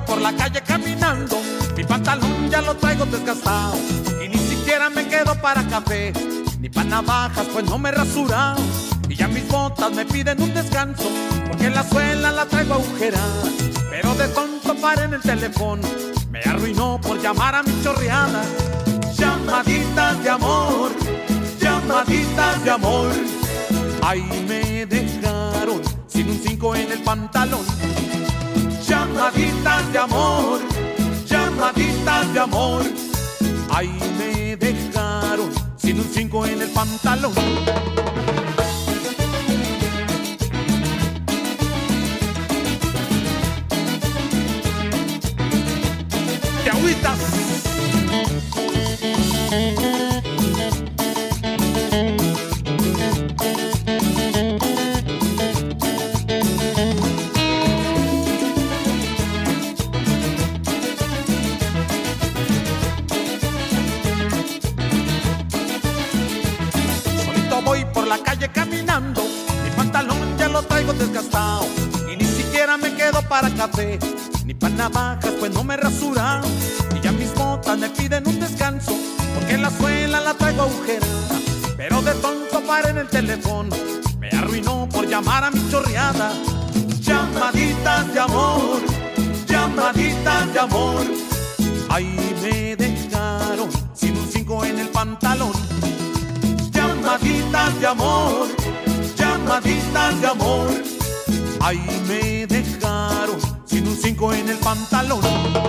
por la calle caminando, mi pantalón ya lo traigo desgastado y ni siquiera me quedo para café, ni para navajas pues no me he rasurado. Y ya mis botas me piden un descanso porque la suela la traigo agujerada. Pero de tonto paré en el teléfono, me arruinó por llamar a mi chorreada. Llamaditas de amor, llamaditas de amor. Ahí me dejaron sin un 5 en el pantalón. Llamaditas de amor, llamaditas de amor. Ahí me dejaron sin un 5 en el pantalón. ¡Te agüitas! Voy por la calle caminando, mi pantalón ya lo traigo desgastado y ni siquiera me quedo para café, ni para navajas pues no me he rasurado. Y ya mis botas me piden un descanso porque la suela la traigo agujerada. Pero de tonto paré en el teléfono, me arruinó por llamar a mi chorreada. Llamaditas de amor, llamaditas de amor. Ahí me dejaron sin un 5 en el pantalón. Llamaditas de amor, llamaditas de amor. Ahí me dejaron sin un 5 en el pantalón.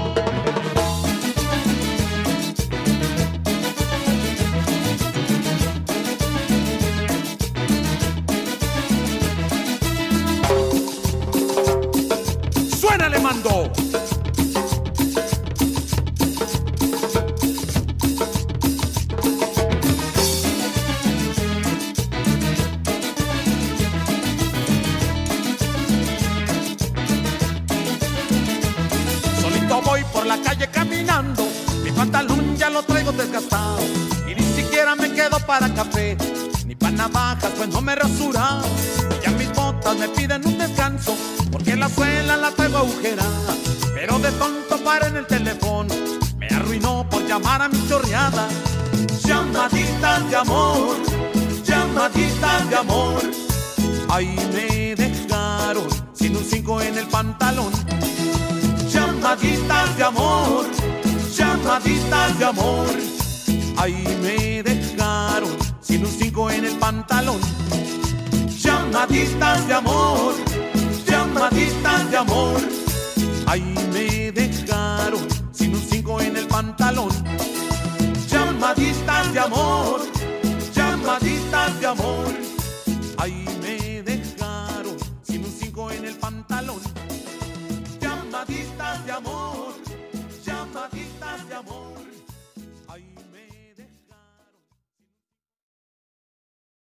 ¡Suénale, mando! Voy por la calle caminando, mi pantalón ya lo traigo desgastado y ni siquiera me quedo para café, ni para navajas pues no me he rasurado. Y ya mis botas me piden un descanso porque la suela la traigo agujerada. Pero de tonto paré en el teléfono, me arruinó por llamar a mi chorreada. Llamaditas de amor, llamaditas de amor. Ahí me dejaron sin un 5 en el pantalón. Llamaditas de amor, llamaditas de amor. Ahí me dejaron sin un 5 en el pantalón. Llamaditas de amor, llamaditas de amor. Ahí me dejaron sin un 5 en el pantalón. Llamaditas de amor, llamaditas de amor. Ahí me dejaron sin un 5 en el pantalón. Llamaditas de amor, llamaditas de amor.